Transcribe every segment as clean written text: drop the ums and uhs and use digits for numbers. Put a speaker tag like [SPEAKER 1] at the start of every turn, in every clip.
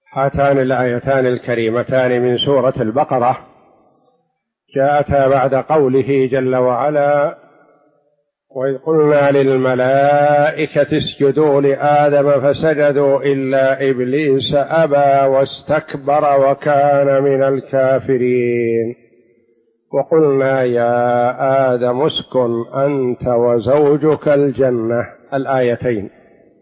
[SPEAKER 1] هاتان الآيتان الكريمتان من سورة البقرة جاءتا بعد قوله جل وعلا: وإذ قلنا للملائكة اسجدوا لآدم فسجدوا إلا إبليس أبى واستكبر وكان من الكافرين وقلنا يا آدم اسكن أنت وزوجك الجنة. الآيتين.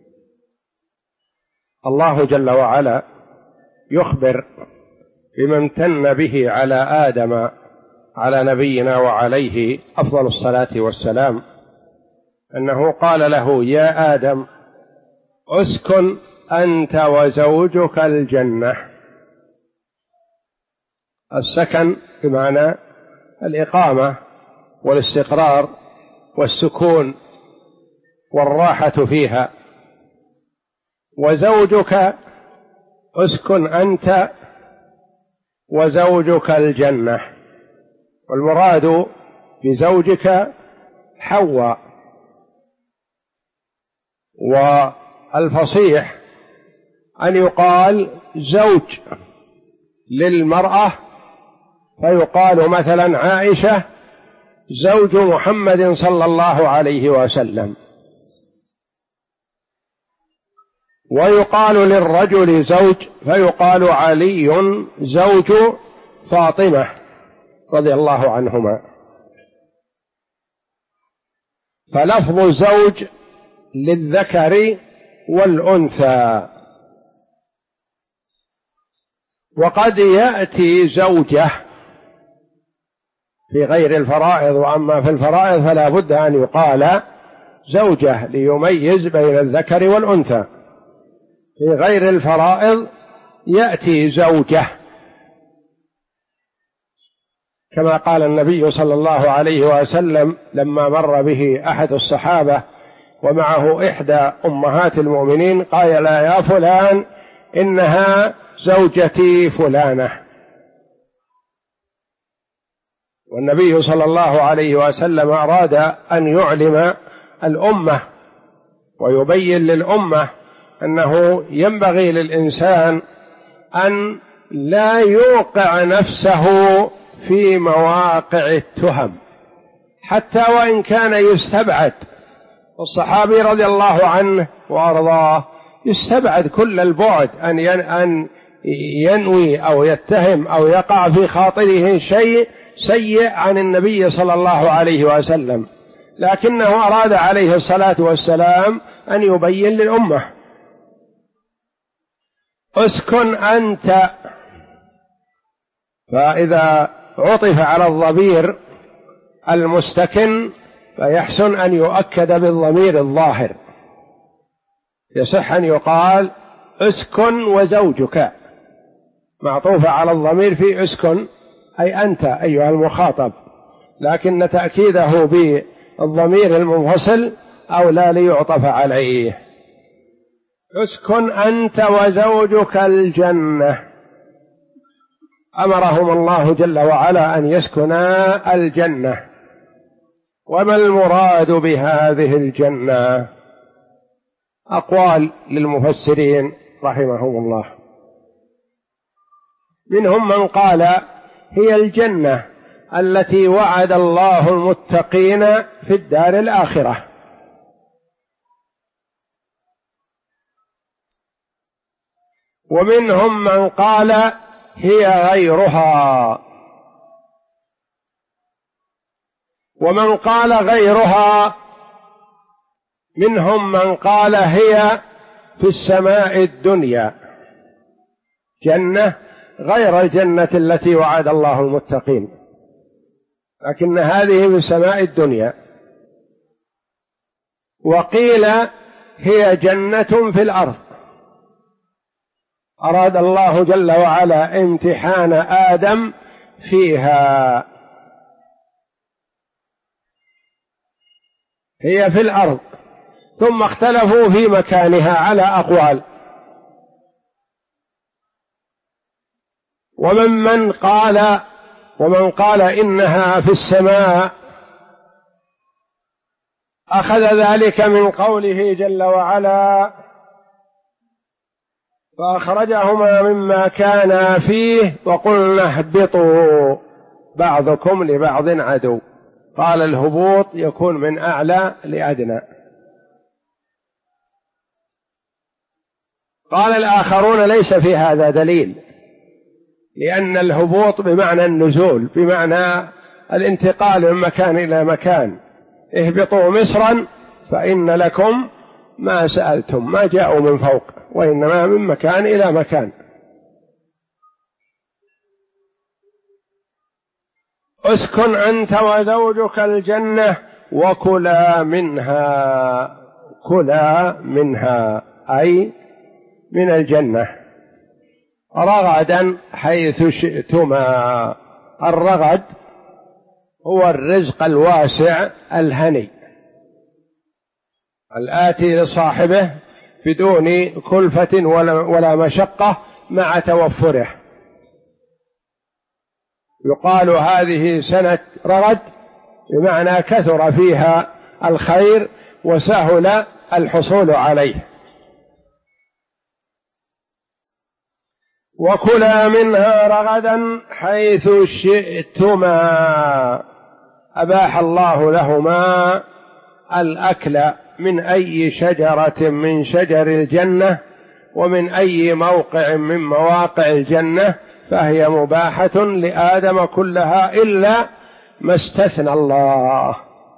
[SPEAKER 1] الله جل وعلا يخبر بما امتن به على آدم على نبينا وعليه أفضل الصلاة والسلام، أنه قال له: يا آدم اسكن أنت وزوجك الجنة. السكن بمعنى الإقامة والاستقرار والسكون والراحة فيها، وزوجك اسكن أنت وزوجك الجنة، والمراد بزوجك حواء. والفصيح أن يقال زوج للمرأة، فيقال مثلا عائشة زوج محمد صلى الله عليه وسلم، ويقال للرجل زوج فيقال علي زوج فاطمة رضي الله عنهما. فلفظ زوج للذكر والأنثى، وقد يأتي زوجة في غير الفرائض، وأما في الفرائض فلا بد أن يقال زوجة ليميز بين الذكر والأنثى. في غير الفرائض يأتي زوجة، كما قال النبي صلى الله عليه وسلم لما مر به أحد الصحابة ومعه إحدى أمهات المؤمنين قال: يا فلان إنها زوجتي فلانة. والنبي صلى الله عليه وسلم أراد أن يعلم الأمة ويبين للأمة أنه ينبغي للإنسان أن لا يوقع نفسه في مواقع التهم حتى وإن كان يستبعد. الصحابي رضي الله عنه وأرضاه يستبعد كل البعد أن ينوي أو يتهم أو يقع في خاطره شيء سيء عن النبي صلى الله عليه وسلم، لكنه أراد عليه الصلاة والسلام أن يبين للأمة: اسكن أنت. فإذا عطف على الضمير المستكن فيحسن أن يؤكد بالضمير الظاهر، يصح أن يقال اسكن وزوجك، معطوف على الضمير في اسكن أي أنت أيها المخاطب، لكن تأكيده بالضمير المنفصل أولى ليعطف عليه. اسكن أنت وزوجك الجنة. أمرهم الله جل وعلا أن يسكنا الجنة. وما المراد بهذه الجنة؟ أقوال للمفسرين رحمهم الله، منهم من قال: هي الجنة التي وعد الله المتقين في الدار الآخرة. ومنهم من قال: هي غيرها. ومن قال غيرها منهم من قال هي في السماء الدنيا، جنة غير الجنة التي وعد الله المتقين، لكن هذه في السماء الدنيا. وقيل هي جنة في الأرض، أراد الله جل وعلا امتحان آدم فيها. هي في الأرض، ثم اختلفوا في مكانها على أقوال. ومن قال إنها في السماء أخذ ذلك من قوله جل وعلا: فأخرجهما مما كانا فيه وقلنا اهبطوا بعضكم لبعض عدو. قال الهبوط يكون من أعلى لأدنى. قال الآخرون ليس في هذا دليل، لأن الهبوط بمعنى النزول، بمعنى الانتقال من مكان إلى مكان. اهبطوا مصرا فإن لكم ما سألتم، ما جاءوا من فوق وإنما من مكان إلى مكان. اسكن أنت وزوجك الجنة وكلا منها، كلا منها أي من الجنة رغدا حيث شئتما. الرغد هو الرزق الواسع الهني الآتي لصاحبه بدون كلفة ولا مشقة مع توفره. يقال هذه سنة رغد بمعنى كثر فيها الخير وسهل الحصول عليه. وكلا منها رغدا حيث شئتما، أباح الله لهما الأكل من أي شجرة من شجر الجنة ومن أي موقع من مواقع الجنة، فهي مباحة لآدم كلها إلا ما استثنى الله.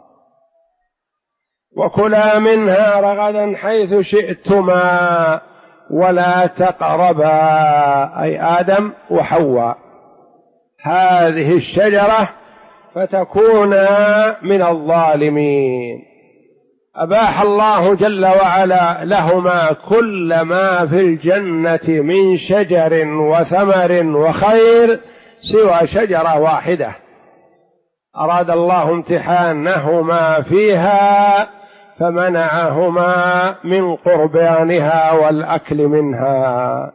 [SPEAKER 1] وكلا منها رغدا حيث شئتما ولا تقربا، أي آدم وحواء، هذه الشجرة فتكونا من الظالمين. أباح الله جل وعلا لهما كل ما في الجنة من شجر وثمر وخير سوى شجرة واحدة أراد الله امتحانهما فيها فمنعهما من قربانها والأكل منها.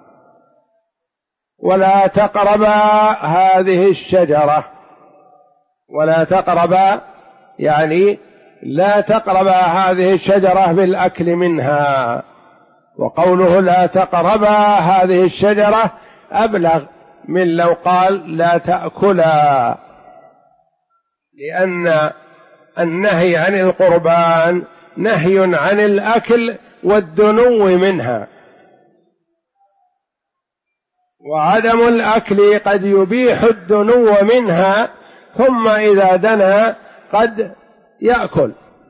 [SPEAKER 1] ولا تقربا هذه الشجرة، ولا تقربا يعني لا تقربا هذه الشجرة بالأكل منها. وقوله لا تقربا هذه الشجرة أبلغ من لو قال لا تأكلا، لأن النهي عن القربان نهي عن الأكل والدنو منها، وعدم الأكل قد يبيح الدنو منها، ثم إذا دنا قد يأكل.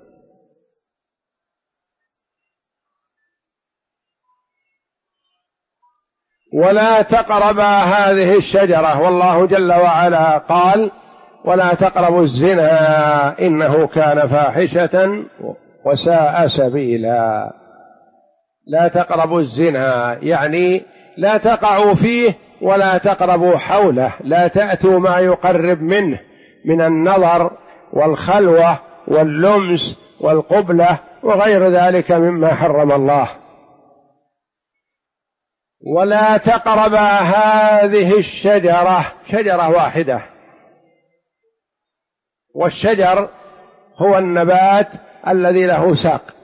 [SPEAKER 1] ولا تقربا هذه الشجرة، والله جل وعلا قال ولا تقربوا الزنا إنه كان فاحشة وساء سبيلا. لا تقربوا الزنا يعني لا تقعوا فيه ولا تقربوا حوله، لا تأتوا ما يقرب منه من النظر والخلوة واللمس والقبلة وغير ذلك مما حرم الله. ولا تقربا هذه الشجرة، شجرة واحدة، والشجر هو النبات الذي له ساق،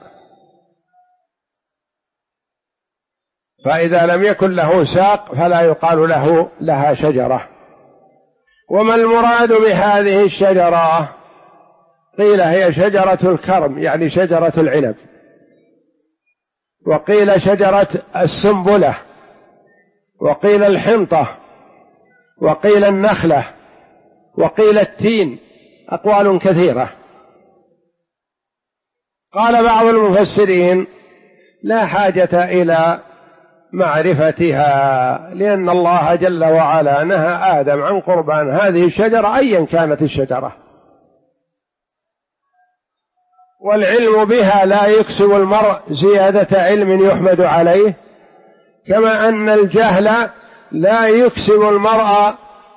[SPEAKER 1] فإذا لم يكن له ساق فلا يقال لها شجرة. وما المراد بهذه الشجرة؟ قيل هي شجرة الكرم يعني شجرة العنب، وقيل شجرة السنبلة، وقيل الحنطة، وقيل النخلة، وقيل التين، أقوال كثيرة. قال بعض المفسرين لا حاجة إلى معرفتها، لأن الله جل وعلا نهى آدم عن قربان هذه الشجرة أيا كانت الشجرة، والعلم بها لا يكسب المرء زيادة علم يحمد عليه، كما أن الجهل لا يكسب المرء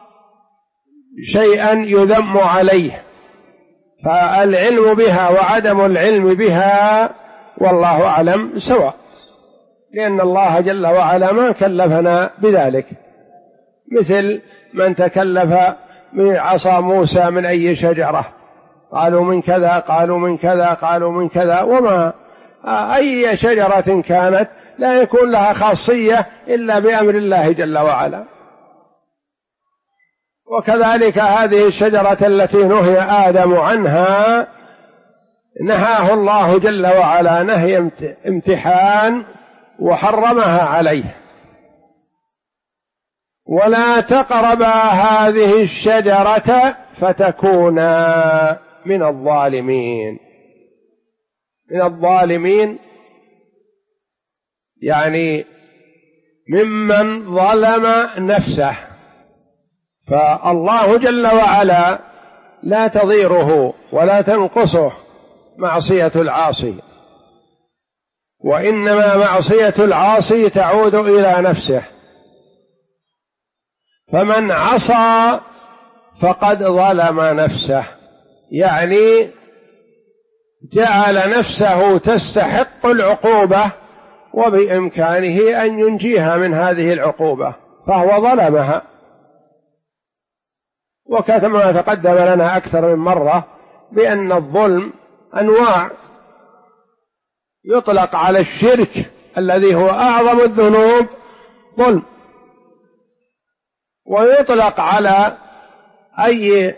[SPEAKER 1] شيئا يذم عليه. فالعلم بها وعدم العلم بها والله أعلم سواء، لأن الله جل وعلا ما كلفنا بذلك، مثل من تكلف بعصا موسى من أي شجرة، قالوا من كذا، قالوا من كذا، قالوا من كذا، وما أي شجرة كانت لا يكون لها خاصية إلا بأمر الله جل وعلا. وكذلك هذه الشجرة التي نهي آدم عنها نهاه الله جل وعلا نهي امتحان وحرمها عليه: ولا تقربا هذه الشجرة فتكونا من الظالمين. من الظالمين يعني ممن ظلم نفسه، فالله جل وعلا لا تضيره ولا تنقصه معصية العاصي، وإنما معصية العاصي تعود إلى نفسه. فمن عصى فقد ظلم نفسه، يعني جعل نفسه تستحق العقوبة وبإمكانه أن ينجيها من هذه العقوبة، فهو ظلمها. وكما تقدم لنا أكثر من مرة بأن الظلم أنواع: يطلق على الشرك الذي هو أعظم الذنوب ظلم، ويطلق على أي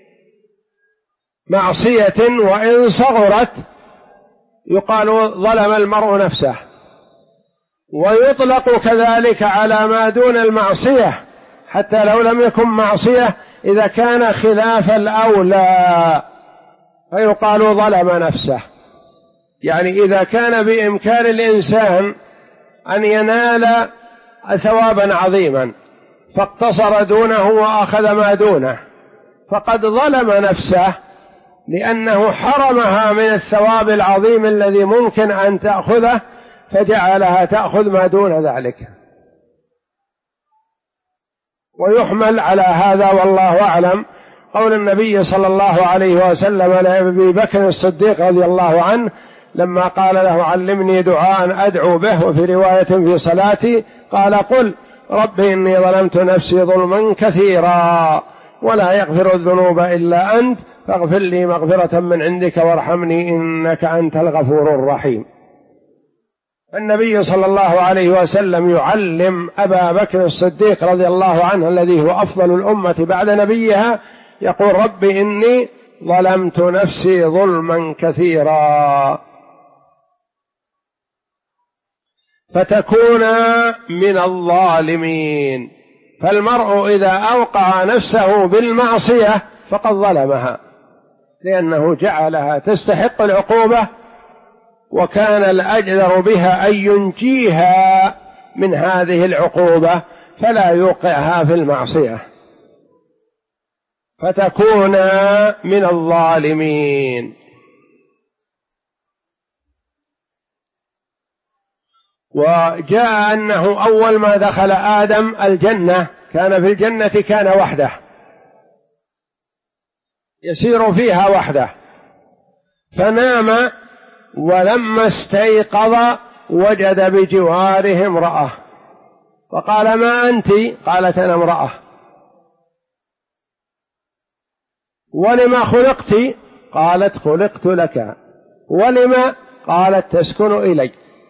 [SPEAKER 1] معصية وإن صغرت يقال ظلم المرء نفسه، ويطلق كذلك على ما دون المعصية حتى لو لم يكن معصية إذا كان خلاف الأولى فيقال ظلم نفسه. يعني إذا كان بإمكان الإنسان أن ينال ثوابا عظيما فاقتصر دونه وأخذ ما دونه فقد ظلم نفسه، لأنه حرمها من الثواب العظيم الذي ممكن أن تأخذه فجعلها تأخذ ما دون ذلك. ويحمل على هذا والله أعلم قول النبي صلى الله عليه وسلم لأبي بكر الصديق رضي الله عنه لما قال له: علمني دعاء أدعو به، وفي رواية في صلاتي قال: قل رب إني ظلمت نفسي ظلما كثيرا ولا يغفر الذنوب إلا أنت فاغفر لي مغفرة من عندك وارحمني إنك أنت الغفور الرحيم. النبي صلى الله عليه وسلم يعلم أبا بكر الصديق رضي الله عنه الذي هو أفضل الأمة بعد نبيها، يقول: رب إني ظلمت نفسي ظلما كثيرا فتكون من الظالمين. فالمرء إذا أوقع نفسه بالمعصية فقد ظلمها، لأنه جعلها تستحق العقوبة، وكان الأجدر بها أن ينجيها من هذه العقوبة فلا يوقعها في المعصية، فتكون من الظالمين. وجاء أنه أول ما دخل آدم الجنة كان في الجنة كان وحده يسير فيها وحده، فنام ولما استيقظ وجد بجواره امرأة فقال: ما أنت؟ قالت: أنا امرأة. ولما خلقت؟ قالت: خلقت لك. ولما؟ قالت: تسكن إلي.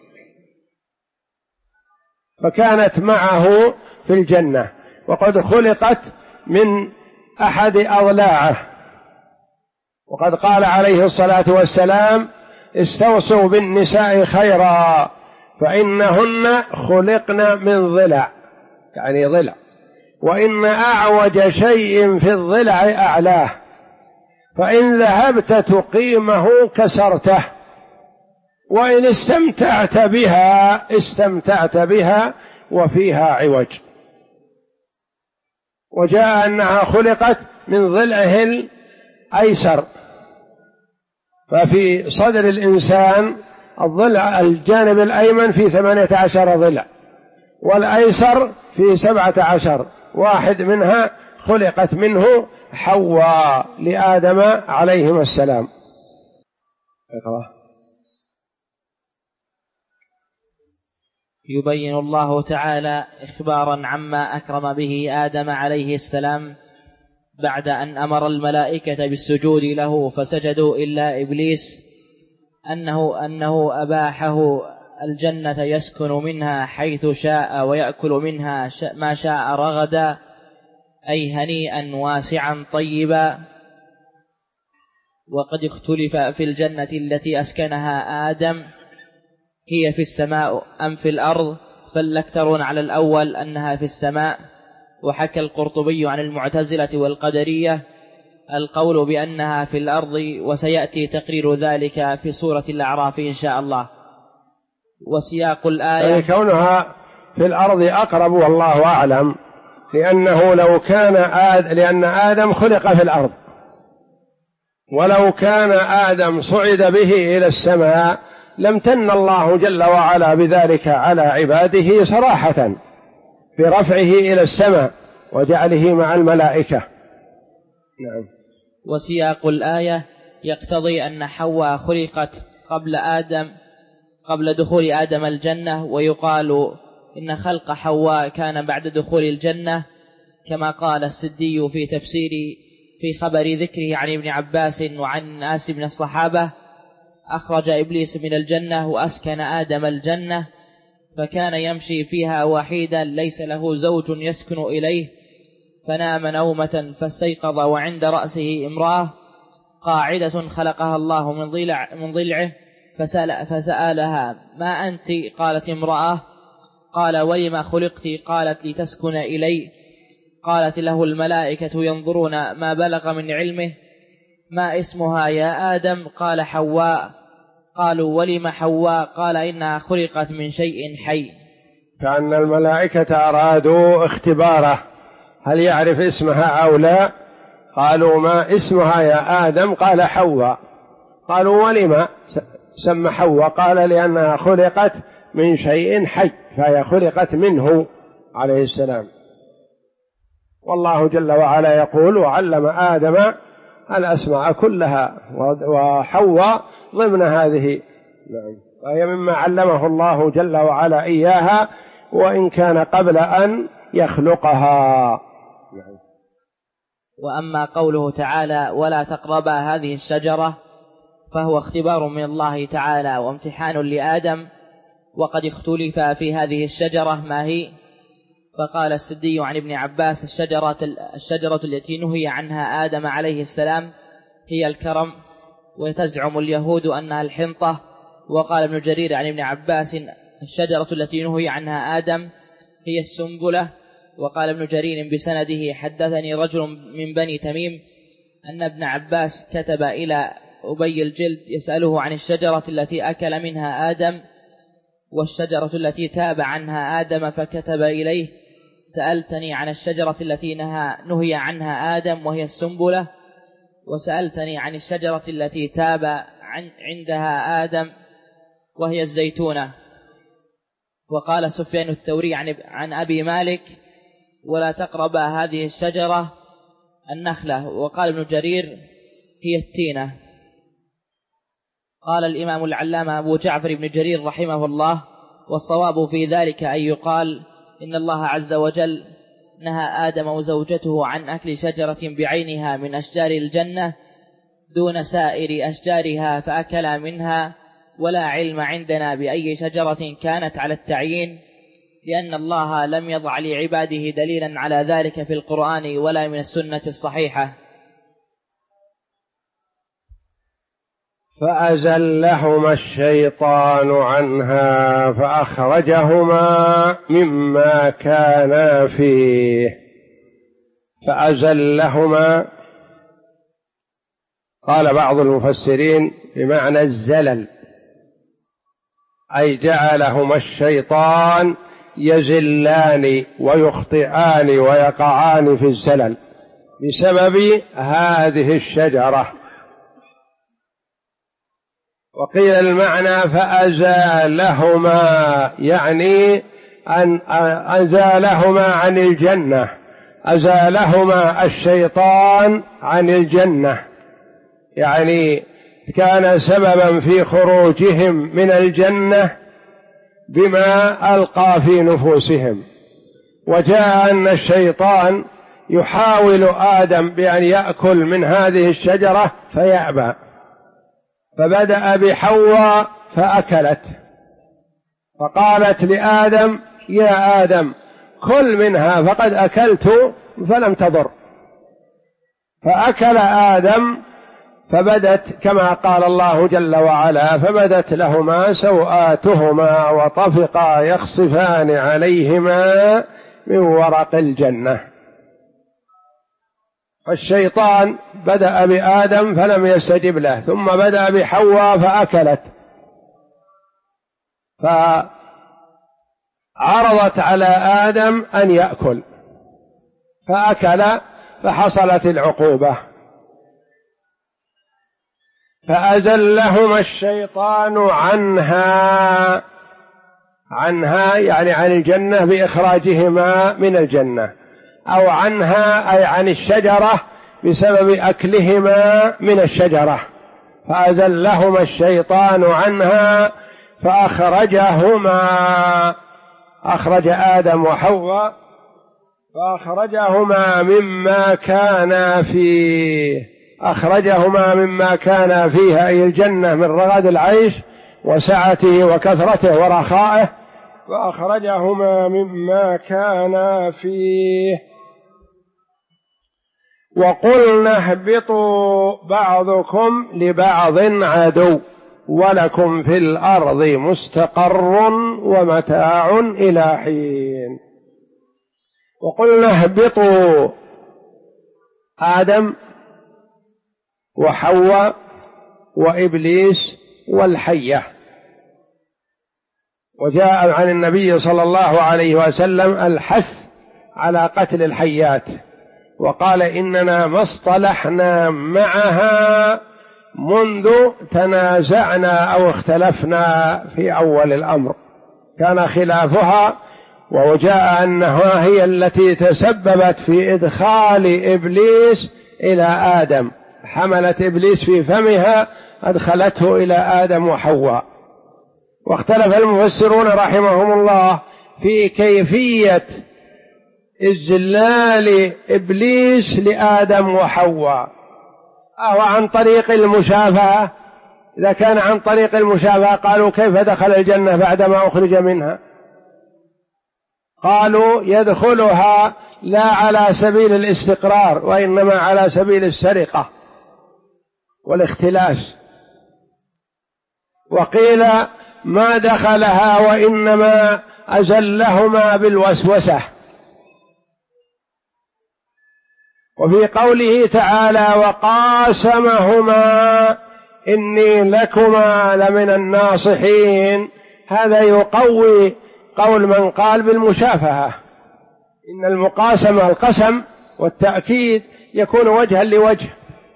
[SPEAKER 1] فكانت معه في الجنة وقد خلقت من أحد أضلاعه، وقد قال عليه الصلاة والسلام: استوصوا بالنساء خيرا فإنهن خلقن من ضلع، يعني ضلع، وإن أعوج شيء في الضلع أعلاه، فإن ذهبت تقيمه كسرته، وإن استمتعت بها وفيها عوج. وجاء أنها خلقت من ضلعه الأيسر، ففي صدر الإنسان الضلع الجانب الأيمن في 18 ضلع، والأيسر في 17، واحد منها خلقت منه حواء لآدم عليهما السلام.
[SPEAKER 2] يبين الله تعالى إخبارا عما أكرم به آدم عليه السلام بعد أن أمر الملائكة بالسجود له فسجدوا إلا إبليس، أنه الجنة يسكن منها حيث شاء ويأكل منها ما شاء رغدا، أي هنيئا واسعا طيبا. وقد اختلف في الجنة التي أسكنها آدم هي في السماء أم في الأرض، فالأكثرون على الأول أنها في السماء. وحكى القرطبي عن المعتزلة والقدرية القول بأنها في الأرض، وسيأتي تقرير ذلك في سورة الأعراف إن شاء الله. وسياق الآية
[SPEAKER 1] يعني كونها في الأرض أقرب والله أعلم، لأنه لأن آدم خلق في الأرض، ولو كان آدم صعد به إلى السماء لامتن الله جل وعلا بذلك على عباده صراحة برفعه إلى السماء وجعله مع الملائكة. نعم.
[SPEAKER 2] وسياق الآية يقتضي أن حواء خلقت قبل دخول آدم الجنة، ويقال إن خلق حواء كان بعد دخول الجنة، كما قال السدي في تفسير في خبر ذكره عن ابن عباس وعن ناس من الصحابة: أخرج إبليس من الجنة وأسكن آدم الجنة، فكان يمشي فيها وحيدا ليس له زوج يسكن إليه، فنام نومة فاستيقظ وعند رأسه امرأة قاعدة خلقها الله من ضلعه، فسألها: ما أنت؟ قالت: امرأة. قال: ولما خلقت؟ قالت: لتسكن إلي. قالت له الملائكة ينظرون ما بلغ من علمه: ما اسمها يا آدم؟ قال: حواء. قالوا: ولم حواء؟ قال: إنها خلقت من شيء حي.
[SPEAKER 1] كأن الملائكة أرادوا اختباره هل يعرف اسمها أو لا. قالوا: ما اسمها يا آدم؟ قال: حواء. قالوا: ولم سمى حواء؟ قال: لأنها خلقت من شيء حي، فهي خلقت منه عليه السلام. والله جل وعلا يقول: وعلم آدم الأسماء كلها، وحواء ضمن هذه. وهي مما علمه الله جل وعلا إياها، وإن كان قبل أن يخلقها.
[SPEAKER 2] وأما قوله تعالى: ولا تقربا هذه الشجرة، فهو اختبار من الله تعالى وامتحان لآدم. وقد اختلف في هذه الشجرة ما هي، فقال السدي عن ابن عباس: الشجرة التي نهي عنها آدم عليه السلام هي الكرم، وتزعم اليهود أنها الحنطة. وقال ابن جرير عن ابن عباس: الشجرة التي نهي عنها آدم هي السنبلة. وقال ابن جرير بسنده: حدثني رجل من بني تميم أن ابن عباس كتب إلى أبي الجلد يسأله عن الشجرة التي أكل منها آدم والشجرة التي تاب عنها آدم، فكتب إليه: سألتني عن الشجرة التي نهي عنها آدم وهي السنبلة، وسألتني عن الشجرة التي تاب عندها آدم وهي الزيتونة. وقال سفيان الثوري عن أبي مالك: ولا تقرب هذه الشجرة النخلة. وقال ابن جرير: هي التينة. قال الإمام العلامة أبو جعفر بن جرير رحمه الله: والصواب في ذلك أن يقال إن الله عز وجل نهى آدم وزوجته عن أكل شجرة بعينها من أشجار الجنة دون سائر أشجارها فأكلا منها، ولا علم عندنا بأي شجرة كانت على التعيين، لأن الله لم يضع لعباده دليلا على ذلك في القرآن ولا من السنة الصحيحة.
[SPEAKER 1] فأزلهما الشيطان عنها فأخرجهما مما كانا فيه. فأزلهما قال بعض المفسرين بمعنى الزلل، أي جعلهما الشيطان يزلان ويخطئان ويقعان في الزلل بسبب هذه الشجرة. وقيل المعنى فأزالهما يعني أن أزالهما عن الجنة، أزالهما الشيطان عن الجنة، يعني كان سببا في خروجهم من الجنة بما ألقى في نفوسهم. وجاء أن الشيطان يحاول آدم بأن يأكل من هذه الشجرة فيأبى، فبدأ بحواء فأكلت، فقالت لآدم: يا آدم كل منها فقد أكلت فلم تضر. فأكل آدم فبدت كما قال الله جل وعلا: فبدت لهما سوآتهما وطفقا يخصفان عليهما من ورق الجنة. فالشيطان بدأ بآدم فلم يستجب له، ثم بدأ بحواء فأكلت، فعرضت على آدم أن يأكل فأكل، فحصلت العقوبة. فأزلهما الشيطان عنها يعني عن الجنة بإخراجهما من الجنة، أو عنها أي عن الشجرة بسبب أكلهما من الشجرة. فأزلهما الشيطان عنها أخرج آدم وحواء فأخرجهما مما كان فيه أي الجنة من رغد العيش وسعته وكثرته ورخائه، فأخرجهما مما كان فيه. وقلنا اهبطوا بعضكم لبعض عدو ولكم في الأرض مستقر ومتاع إلى حين. وقلنا اهبطوا آدم وحواء وإبليس والحية. وجاء عن النبي صلى الله عليه وسلم الحث على قتل الحيات، وقال: إننا ما اصطلحنا معها منذ تنازعنا أو اختلفنا في أول الأمر، كان خلافها. وجاء أنها هي التي تسببت في إدخال إبليس إلى آدم، حملت إبليس في فمها أدخلته إلى آدم وحواء. واختلف المفسرون رحمهم الله في كيفية إذلال إبليس لآدم وحواء، أو عن طريق المشافهة. إذا كان عن طريق المشافهة قالوا: كيف دخل الجنة بعدما أخرج منها؟ قالوا: يدخلها لا على سبيل الاستقرار، وإنما على سبيل السرقة والاختلاس. وقيل: ما دخلها وإنما أزلهما بالوسوسة. وفي قوله تعالى: وقاسمهما إني لكما لمن الناصحين، هذا يقوي قول من قال بالمشافهة، إن المقاسمة القسم والتأكيد يكون وجها لوجه.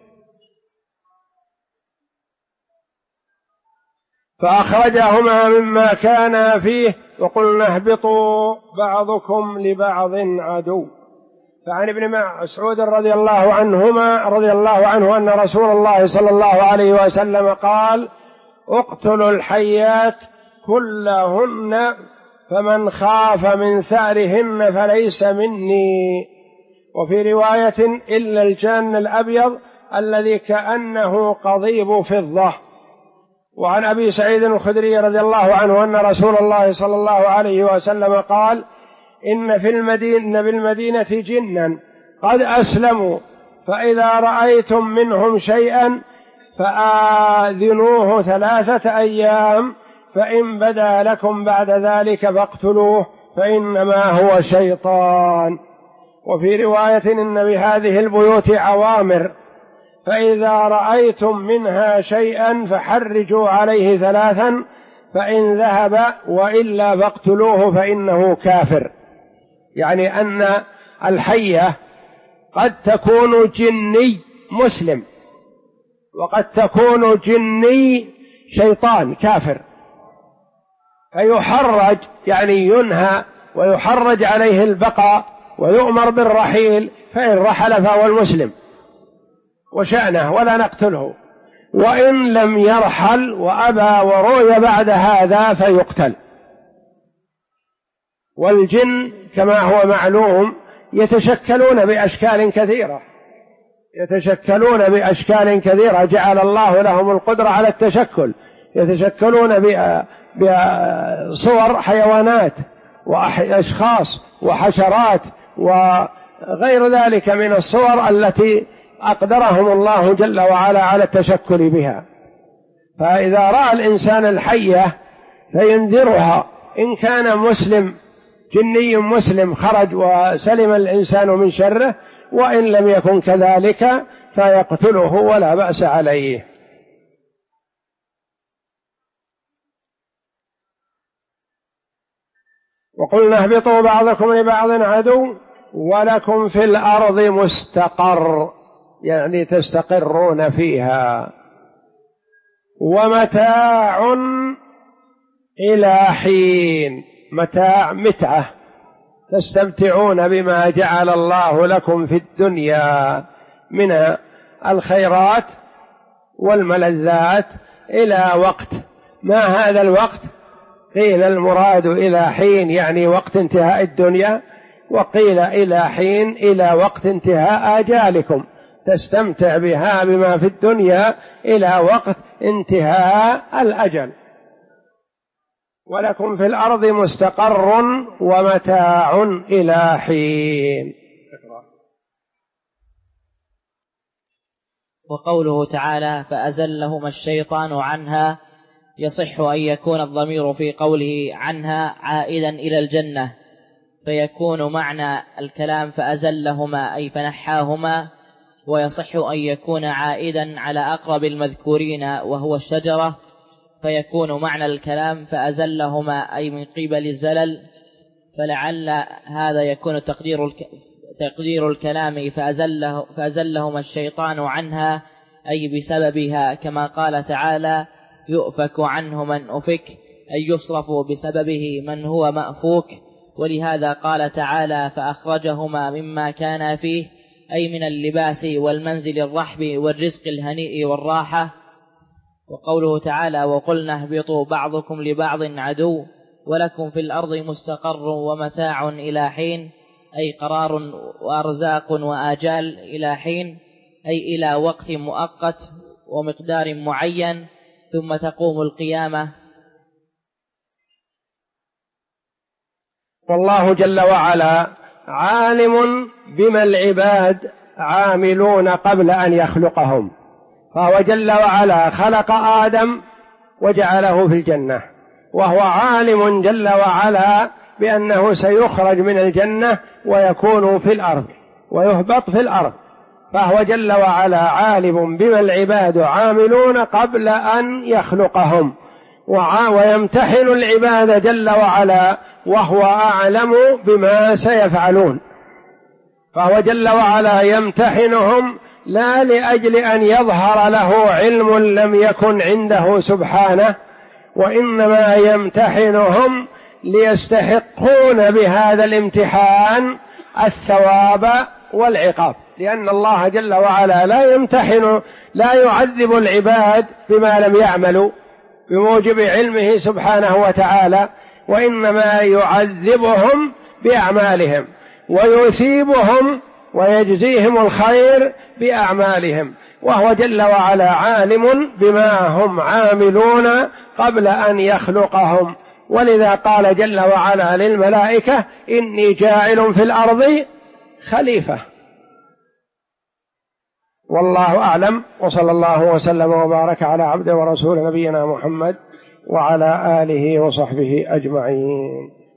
[SPEAKER 1] فأخرجهما مما كان فيه وقلنا اهبطوا بعضكم لبعض عدو. فعن ابن مسعود رضي الله عنه أن رسول الله صلى الله عليه وسلم قال: اقتلوا الحيات كلهن، فمن خاف من ثأرهن فليس مني. وفي رواية: إلا الجان الأبيض الذي كأنه قضيب فضة. وعن أبي سعيد الخدري رضي الله عنه أن رسول الله صلى الله عليه وسلم قال: إن بالمدينة جنا قد أسلموا، فإذا رأيتم منهم شيئا فآذنوه 3 أيام، فإن بدا لكم بعد ذلك فاقتلوه، فإنما هو شيطان. وفي رواية: إن بهذه البيوت عوامر، فإذا رأيتم منها شيئا فحرجوا عليه 3، فإن ذهب وإلا فاقتلوه فإنه كافر. يعني أن الحية قد تكون جني مسلم، وقد تكون جني شيطان كافر، فيحرج يعني ينهى ويحرج عليه البقاء ويؤمر بالرحيل، فإن رحل فهو المسلم وشأنه ولا نقتله، وإن لم يرحل وأبى وروي بعد هذا فيقتل. والجن كما هو معلوم يتشكلون بأشكال كثيرة، جعل الله لهم القدرة على التشكل، يتشكلون بصور حيوانات وأشخاص وحشرات وغير ذلك من الصور التي أقدرهم الله جل وعلا على التشكل بها. فإذا رأى الإنسان الحية فينذرها، إن كان مسلم جني مسلم خرج وسلم الإنسان من شره، وإن لم يكن كذلك فيقتله ولا بأس عليه. وقلنا اهبطوا بعضكم لبعض عدو ولكم في الأرض مستقر، يعني تستقرون فيها، ومتاع إلى حين، متاع متعة تستمتعون بما جعل الله لكم في الدنيا من الخيرات والملذات إلى وقت. ما هذا الوقت؟ قيل المراد إلى حين يعني وقت انتهاء الدنيا، وقيل إلى حين إلى وقت انتهاء آجالكم، تستمتع بها بما في الدنيا إلى وقت انتهاء الأجل. ولكم في الأرض مستقر ومتاع إلى حين.
[SPEAKER 2] وقوله تعالى فأزلهما الشيطان عنها، يصح أن يكون الضمير في قوله عنها عائدا إلى الجنة، فيكون معنى الكلام فأزلهما أي فنحاهما، ويصح أن يكون عائدا على أقرب المذكورين وهو الشجرة، فيكون معنى الكلام فأزلهما أي من قبل الزلل، فلعل هذا يكون تقدير الكلام فأزلهما الشيطان عنها أي بسببها، كما قال تعالى يؤفك عنه من أفك، أي يصرف بسببه من هو مأفوك. ولهذا قال تعالى فأخرجهما مما كان فيه، أي من اللباس والمنزل الرحب والرزق الهنيء والراحة. وقوله تعالى وقلنا اهبطوا بعضكم لبعض عدو ولكم في الأرض مستقر ومتاع إلى حين، أي قرار وأرزاق وآجال إلى حين، أي إلى وقت مؤقت ومقدار معين، ثم تقوم القيامة.
[SPEAKER 1] والله جل وعلا عالم بما العباد عاملون قبل أن يخلقهم، فهو جل وعلا خلق آدم وجعله في الجنة، وهو عالم جل وعلا بأنه سيخرج من الجنة ويكون في الأرض ويهبط في الأرض، فهو جل وعلا عالم بما العباد عاملون قبل أن يخلقهم، ويمتحن العباد جل وعلا وهو أعلم بما سيفعلون. فهو جل وعلا يمتحنهم لا لأجل أن يظهر له علم لم يكن عنده سبحانه، وإنما يمتحنهم ليستحقون بهذا الامتحان الثواب والعقاب، لأن الله جل وعلا لا يعذب العباد بما لم يعملوا بموجب علمه سبحانه وتعالى، وإنما يعذبهم بأعمالهم ويثيبهم ويجزيهم الخير بأعمالهم، وهو جل وعلا عالم بما هم عاملون قبل أن يخلقهم. ولذا قال جل وعلا للملائكة إني جاعل في الأرض خليفة. والله أعلم، وصلى الله وسلم وبارك على عبده ورسول نبينا محمد وعلى آله وصحبه أجمعين.